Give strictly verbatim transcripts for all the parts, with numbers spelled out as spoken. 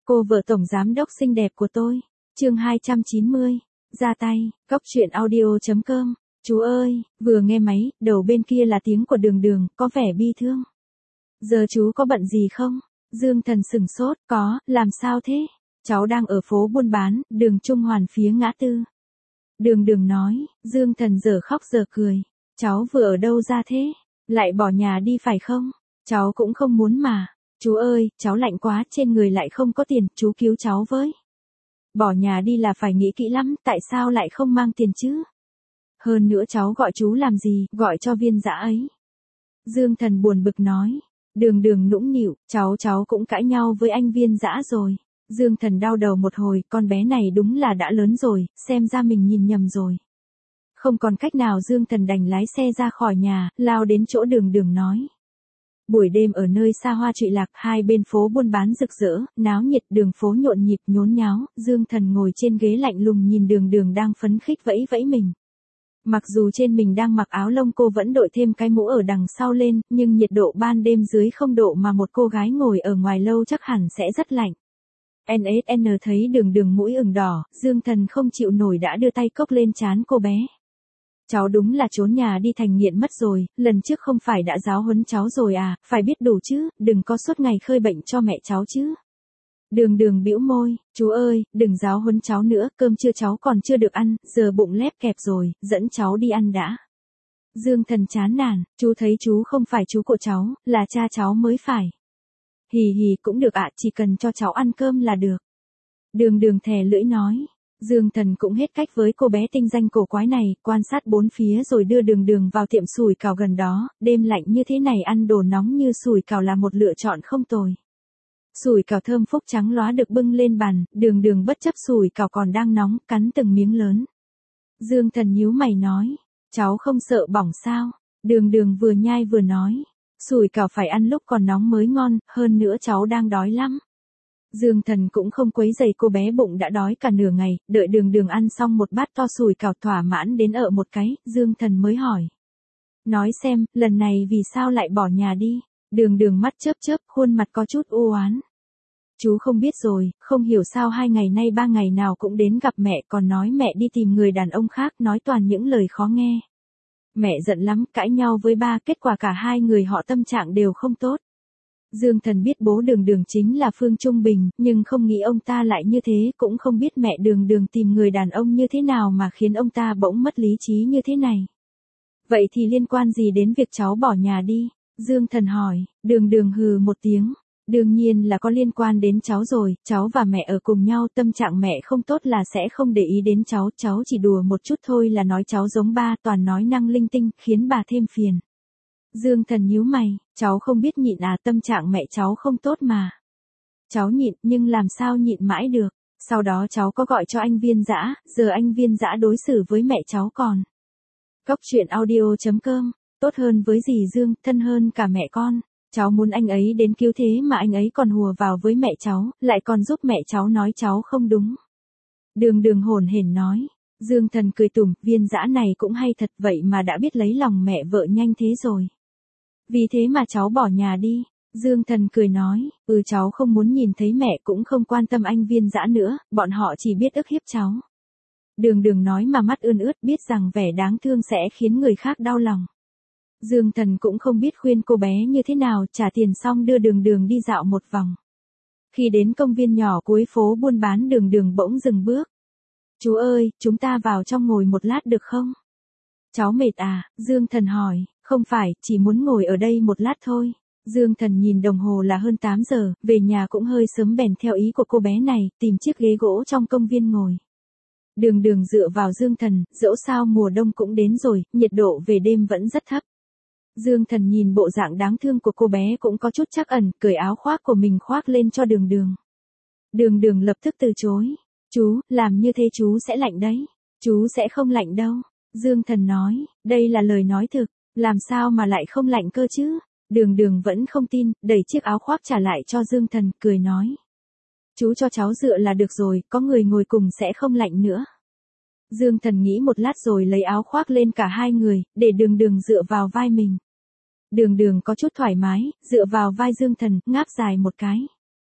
Cô vợ tổng giám đốc xinh đẹp của tôi. Chương hai trăm chín mươi. Ra tay. Cốc truyện audio chấm com. Chú ơi, vừa nghe máy, đầu bên kia là tiếng của Đường Đường, có vẻ bi thương. Giờ chú có bận gì không? Dương Thần sửng sốt, có, làm sao thế? Cháu đang ở phố buôn bán, đường Trung Hoàn phía ngã tư. Đường Đường nói, Dương Thần giờ khóc giờ cười. Cháu vừa ở đâu ra thế? Lại bỏ nhà đi phải không? Cháu cũng không muốn mà. Chú ơi, cháu lạnh quá, trên người lại không có tiền, chú cứu cháu với. Bỏ nhà đi là phải nghĩ kỹ lắm, tại sao lại không mang tiền chứ? Hơn nữa cháu gọi chú làm gì, gọi cho Viên Dã ấy. Dương Thần buồn bực nói. Đường Đường nũng nịu, cháu cháu cũng cãi nhau với anh Viên Dã rồi. Dương Thần đau đầu một hồi, con bé này đúng là đã lớn rồi, xem ra mình nhìn nhầm rồi. Không còn cách nào, Dương Thần đành lái xe ra khỏi nhà, lao đến chỗ Đường Đường nói. Buổi đêm ở nơi xa hoa trụy lạc, hai bên phố buôn bán rực rỡ, náo nhiệt, đường phố nhộn nhịp nhốn nháo, Dương Thần ngồi trên ghế lạnh lùng nhìn Đường Đường đang phấn khích vẫy vẫy mình. Mặc dù trên mình đang mặc áo lông, cô vẫn đội thêm cái mũ ở đằng sau lên, nhưng nhiệt độ ban đêm dưới không độ mà một cô gái ngồi ở ngoài lâu chắc hẳn sẽ rất lạnh. en ét en thấy Đường Đường mũi ửng đỏ, Dương Thần không chịu nổi đã đưa tay cốc lên trán cô bé. Cháu đúng là trốn nhà đi thành nghiện mất rồi, lần trước không phải đã giáo huấn cháu rồi à, phải biết đủ chứ, đừng có suốt ngày khơi bệnh cho mẹ cháu chứ. Đường Đường bĩu môi, chú ơi, đừng giáo huấn cháu nữa, cơm trưa cháu còn chưa được ăn, giờ bụng lép kẹp rồi, dẫn cháu đi ăn đã. Dương Thần chán nản, chú thấy chú không phải chú của cháu, là cha cháu mới phải. Hì hì cũng được ạ, chỉ cần cho cháu ăn cơm là được. Đường Đường thè lưỡi nói. Dương Thần cũng hết cách với cô bé tinh danh cổ quái này, quan sát bốn phía rồi đưa Đường Đường vào tiệm sủi cảo gần đó, đêm lạnh như thế này ăn đồ nóng như sủi cảo là một lựa chọn không tồi. Sủi cảo thơm phúc trắng lóa được bưng lên bàn, Đường Đường bất chấp sủi cảo còn đang nóng, cắn từng miếng lớn. Dương Thần nhíu mày nói, cháu không sợ bỏng sao? Đường Đường vừa nhai vừa nói, sủi cảo phải ăn lúc còn nóng mới ngon, hơn nữa cháu đang đói lắm. Dương Thần cũng không quấy rầy cô bé bụng đã đói cả nửa ngày, đợi Đường Đường ăn xong một bát to sủi cảo thỏa mãn đến ở một cái, Dương Thần mới hỏi. Nói xem, lần này vì sao lại bỏ nhà đi? Đường Đường mắt chớp chớp, khuôn mặt có chút u oán. Chú không biết rồi, không hiểu sao hai ngày nay ba ngày nào cũng đến gặp mẹ, còn nói mẹ đi tìm người đàn ông khác, nói toàn những lời khó nghe. Mẹ giận lắm, cãi nhau với ba, kết quả cả hai người họ tâm trạng đều không tốt. Dương Thần biết bố Đường Đường chính là Phương Trung Bình, nhưng không nghĩ ông ta lại như thế, cũng không biết mẹ Đường Đường tìm người đàn ông như thế nào mà khiến ông ta bỗng mất lý trí như thế này. Vậy thì liên quan gì đến việc cháu bỏ nhà đi? Dương Thần hỏi. Đường Đường hừ một tiếng. Đương nhiên là có liên quan đến cháu rồi, cháu và mẹ ở cùng nhau, tâm trạng mẹ không tốt là sẽ không để ý đến cháu, cháu chỉ đùa một chút thôi là nói cháu giống ba, toàn nói năng linh tinh, khiến bà thêm phiền. Dương Thần nhíu mày, cháu không biết nhịn à, tâm trạng mẹ cháu không tốt mà. Cháu nhịn, nhưng làm sao nhịn mãi được, sau đó cháu có gọi cho anh Viên Dã, giờ anh Viên Dã đối xử với mẹ cháu còn. Cốc truyện audio chấm com, tốt hơn với dì Dương, thân hơn cả mẹ con. Cháu muốn anh ấy đến cứu thế mà anh ấy còn hùa vào với mẹ cháu, lại còn giúp mẹ cháu nói cháu không đúng. Đường Đường hồn hển nói. Dương Thần cười tủm, Viên Dã này cũng hay thật, vậy mà đã biết lấy lòng mẹ vợ nhanh thế rồi. Vì thế mà cháu bỏ nhà đi. Dương Thần cười nói, ừ cháu không muốn nhìn thấy mẹ, cũng không quan tâm anh Viên Dã nữa, bọn họ chỉ biết ức hiếp cháu. Đường Đường nói mà mắt ươn ướt, biết rằng vẻ đáng thương sẽ khiến người khác đau lòng. Dương Thần cũng không biết khuyên cô bé như thế nào, trả tiền xong đưa Đường Đường đi dạo một vòng. Khi đến công viên nhỏ cuối phố buôn bán, Đường Đường bỗng dừng bước. Chú ơi, chúng ta vào trong ngồi một lát được không? Cháu mệt à? Dương Thần hỏi. Không phải, chỉ muốn ngồi ở đây một lát thôi. Dương Thần nhìn đồng hồ là hơn tám giờ, về nhà cũng hơi sớm, bèn theo ý của cô bé này, tìm chiếc ghế gỗ trong công viên ngồi. Đường Đường dựa vào Dương Thần, dẫu sao mùa đông cũng đến rồi, nhiệt độ về đêm vẫn rất thấp. Dương Thần nhìn bộ dạng đáng thương của cô bé cũng có chút trắc ẩn, cởi áo khoác của mình khoác lên cho Đường Đường. Đường Đường lập tức từ chối. Chú, làm như thế chú sẽ lạnh đấy. Chú sẽ không lạnh đâu. Dương Thần nói, đây là lời nói thực, làm sao mà lại không lạnh cơ chứ? Đường Đường vẫn không tin, đẩy chiếc áo khoác trả lại cho Dương Thần, cười nói. Chú cho cháu dựa là được rồi, có người ngồi cùng sẽ không lạnh nữa. Dương Thần nghĩ một lát rồi lấy áo khoác lên cả hai người, để Đường Đường dựa vào vai mình. Đường Đường có chút thoải mái, dựa vào vai Dương Thần, ngáp dài một cái.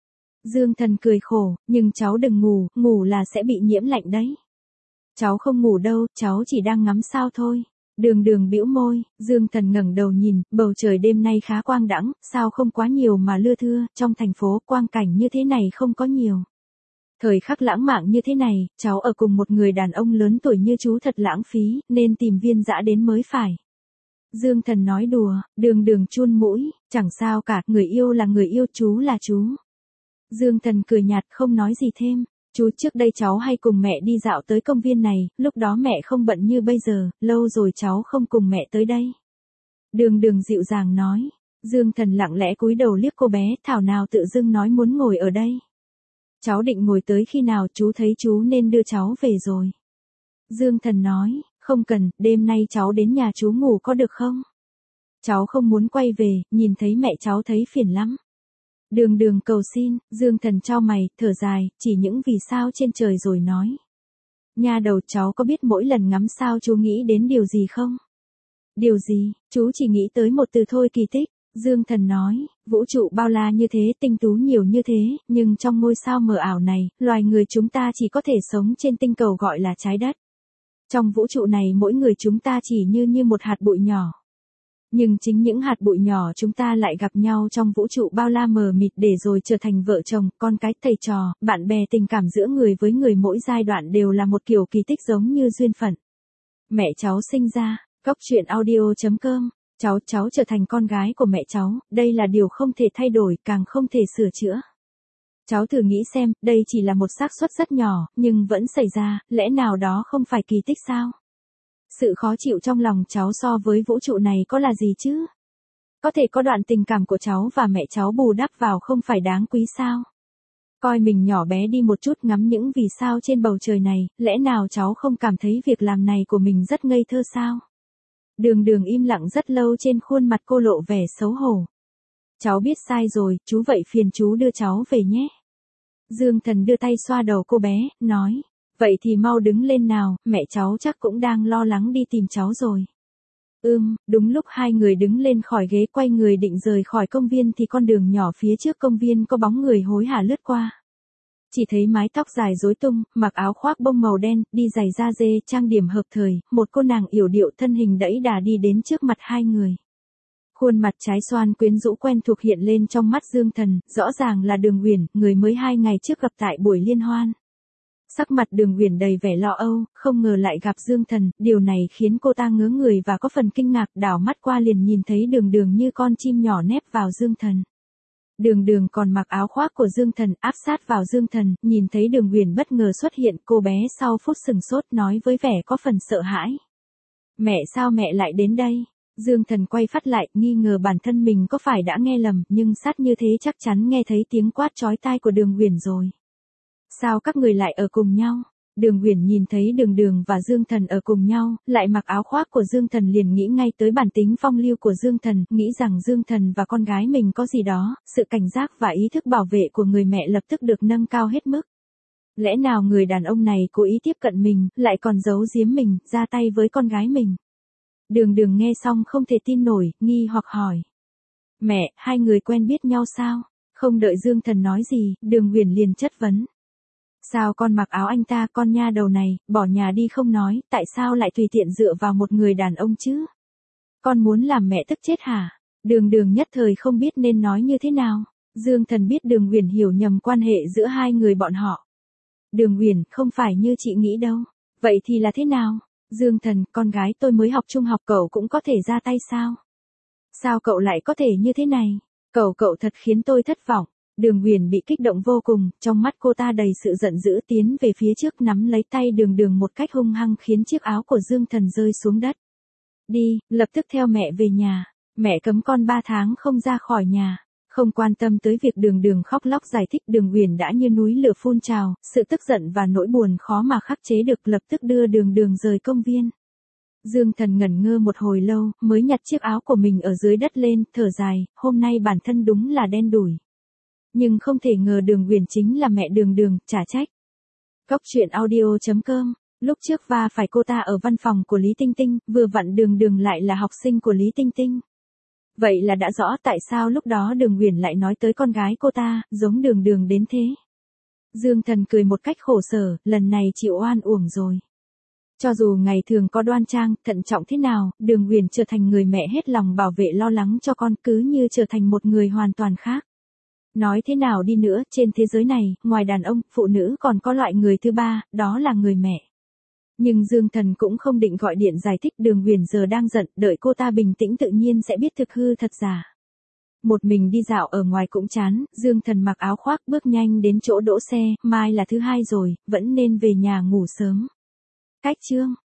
Dương Thần cười khổ, nhưng cháu đừng ngủ, ngủ là sẽ bị nhiễm lạnh đấy. Cháu không ngủ đâu, cháu chỉ đang ngắm sao thôi. Đường Đường bĩu môi, Dương Thần ngẩng đầu nhìn, bầu trời đêm nay khá quang đãng, sao không quá nhiều mà lưa thưa, trong thành phố quang cảnh như thế này không có nhiều. Thời khắc lãng mạn như thế này, cháu ở cùng một người đàn ông lớn tuổi như chú thật lãng phí, nên tìm Viên Dã đến mới phải. Dương Thần nói đùa, Đường Đường chun mũi, chẳng sao cả, người yêu là người yêu, chú là chú. Dương Thần cười nhạt không nói gì thêm. Chú trước đây cháu hay cùng mẹ đi dạo tới công viên này, lúc đó mẹ không bận như bây giờ, lâu rồi cháu không cùng mẹ tới đây. Đường Đường dịu dàng nói. Dương Thần lặng lẽ cúi đầu liếc cô bé, thảo nào tự dưng nói muốn ngồi ở đây. Cháu định ngồi tới khi nào, chú thấy chú nên đưa cháu về rồi. Dương Thần nói, không cần, đêm nay cháu đến nhà chú ngủ có được không? Cháu không muốn quay về, nhìn thấy mẹ cháu thấy phiền lắm. Đường Đường cầu xin, Dương Thần chau mày, thở dài, chỉ những vì sao trên trời rồi nói. Nha đầu, cháu có biết mỗi lần ngắm sao chú nghĩ đến điều gì không? Điều gì, chú chỉ nghĩ tới một từ thôi, kỳ tích. Dương Thần nói, vũ trụ bao la như thế, tinh tú nhiều như thế, nhưng trong ngôi sao mờ ảo này, loài người chúng ta chỉ có thể sống trên tinh cầu gọi là trái đất. Trong vũ trụ này mỗi người chúng ta chỉ như như một hạt bụi nhỏ. Nhưng chính những hạt bụi nhỏ chúng ta lại gặp nhau trong vũ trụ bao la mờ mịt để rồi trở thành vợ chồng, con cái, thầy trò, bạn bè, tình cảm giữa người với người mỗi giai đoạn đều là một kiểu kỳ tích giống như duyên phận. Mẹ cháu sinh ra, Cóc Truyện Audio chấm com, cháu cháu trở thành con gái của mẹ cháu, đây là điều không thể thay đổi, càng không thể sửa chữa. Cháu thử nghĩ xem, đây chỉ là một xác suất rất nhỏ, nhưng vẫn xảy ra, lẽ nào đó không phải kỳ tích sao? Sự khó chịu trong lòng cháu so với vũ trụ này có là gì chứ? Có thể có đoạn tình cảm của cháu và mẹ cháu bù đắp vào không phải đáng quý sao? Coi mình nhỏ bé đi một chút ngắm những vì sao trên bầu trời này, lẽ nào cháu không cảm thấy việc làm này của mình rất ngây thơ sao? Đường Đường im lặng rất lâu, trên khuôn mặt cô lộ vẻ xấu hổ. Cháu biết sai rồi, chú vậy phiền chú đưa cháu về nhé. Dương Thần đưa tay xoa đầu cô bé, nói. Vậy thì mau đứng lên nào, mẹ cháu chắc cũng đang lo lắng đi tìm cháu rồi. Ừm, đúng lúc hai người đứng lên khỏi ghế quay người định rời khỏi công viên thì con đường nhỏ phía trước công viên có bóng người hối hả lướt qua. Chỉ thấy mái tóc dài rối tung, mặc áo khoác bông màu đen, đi giày da dê, trang điểm hợp thời, một cô nàng yểu điệu thân hình đẫy đà đi đến trước mặt hai người. Khuôn mặt trái xoan quyến rũ quen thuộc hiện lên trong mắt Dương Thần, rõ ràng là Đường Uyển, người mới hai ngày trước gặp tại buổi liên hoan. Sắc mặt Đường Uyển đầy vẻ lo âu, không ngờ lại gặp Dương Thần, điều này khiến cô ta ngớ người và có phần kinh ngạc, đảo mắt qua liền nhìn thấy Đường Đường như con chim nhỏ nép vào Dương Thần. Đường Đường còn mặc áo khoác của Dương Thần, áp sát vào Dương Thần, nhìn thấy Đường Uyển bất ngờ xuất hiện, cô bé sau phút sừng sốt nói với vẻ có phần sợ hãi. Mẹ, sao mẹ lại đến đây? Dương Thần quay phát lại, nghi ngờ bản thân mình có phải đã nghe lầm, nhưng sát như thế chắc chắn nghe thấy tiếng quát chói tai của Đường Uyển rồi. Sao các người lại ở cùng nhau? Đường Uyển nhìn thấy Đường Đường và Dương Thần ở cùng nhau, lại mặc áo khoác của Dương Thần liền nghĩ ngay tới bản tính phong lưu của Dương Thần, nghĩ rằng Dương Thần và con gái mình có gì đó, sự cảnh giác và ý thức bảo vệ của người mẹ lập tức được nâng cao hết mức. Lẽ nào người đàn ông này cố ý tiếp cận mình, lại còn giấu giếm mình, ra tay với con gái mình? Đường Đường nghe xong không thể tin nổi, nghi hoặc hỏi. Mẹ, hai người quen biết nhau sao? Không đợi Dương Thần nói gì, Đường Uyển liền chất vấn. Sao con mặc áo anh ta, con nha đầu này, bỏ nhà đi không nói, tại sao lại tùy tiện dựa vào một người đàn ông chứ? Con muốn làm mẹ tức chết hả? Đường Đường nhất thời không biết nên nói như thế nào. Dương Thần biết Đường Uyển hiểu nhầm quan hệ giữa hai người bọn họ. Đường Uyển, không phải như chị nghĩ đâu. Vậy thì là thế nào? Dương Thần, con gái tôi mới học trung học, cậu cũng có thể ra tay sao? Sao cậu lại có thể như thế này? Cậu cậu thật khiến tôi thất vọng. Đường Uyển bị kích động vô cùng, trong mắt cô ta đầy sự giận dữ, tiến về phía trước nắm lấy tay Đường Đường một cách hung hăng khiến chiếc áo của Dương Thần rơi xuống đất. Đi, lập tức theo mẹ về nhà. Mẹ cấm con ba tháng không ra khỏi nhà. Không quan tâm tới việc Đường Đường khóc lóc giải thích, Đường Uyển đã như núi lửa phun trào, sự tức giận và nỗi buồn khó mà khắc chế được, lập tức đưa Đường Đường rời công viên. Dương Thần ngẩn ngơ một hồi lâu, mới nhặt chiếc áo của mình ở dưới đất lên, thở dài, hôm nay bản thân đúng là đen đủi. Nhưng không thể ngờ Đường Uyển chính là mẹ Đường Đường, chả trách. Cóc Truyện Audio chấm com, lúc trước va phải cô ta ở văn phòng của Lý Tinh Tinh, vừa vặn Đường Đường lại là học sinh của Lý Tinh Tinh. Vậy là đã rõ tại sao lúc đó Đường Uyển lại nói tới con gái cô ta, giống Đường Đường đến thế. Dương Thần cười một cách khổ sở, lần này chịu oan uổng rồi. Cho dù ngày thường có đoan trang, thận trọng thế nào, Đường Uyển trở thành người mẹ hết lòng bảo vệ lo lắng cho con, cứ như trở thành một người hoàn toàn khác. Nói thế nào đi nữa, trên thế giới này, ngoài đàn ông, phụ nữ còn có loại người thứ ba, đó là người mẹ. Nhưng Dương Thần cũng không định gọi điện giải thích, Đường Uyển giờ đang giận, đợi cô ta bình tĩnh tự nhiên sẽ biết thực hư thật giả. Một mình đi dạo ở ngoài cũng chán, Dương Thần mặc áo khoác bước nhanh đến chỗ đỗ xe, mai là thứ hai rồi, vẫn nên về nhà ngủ sớm. Cách chương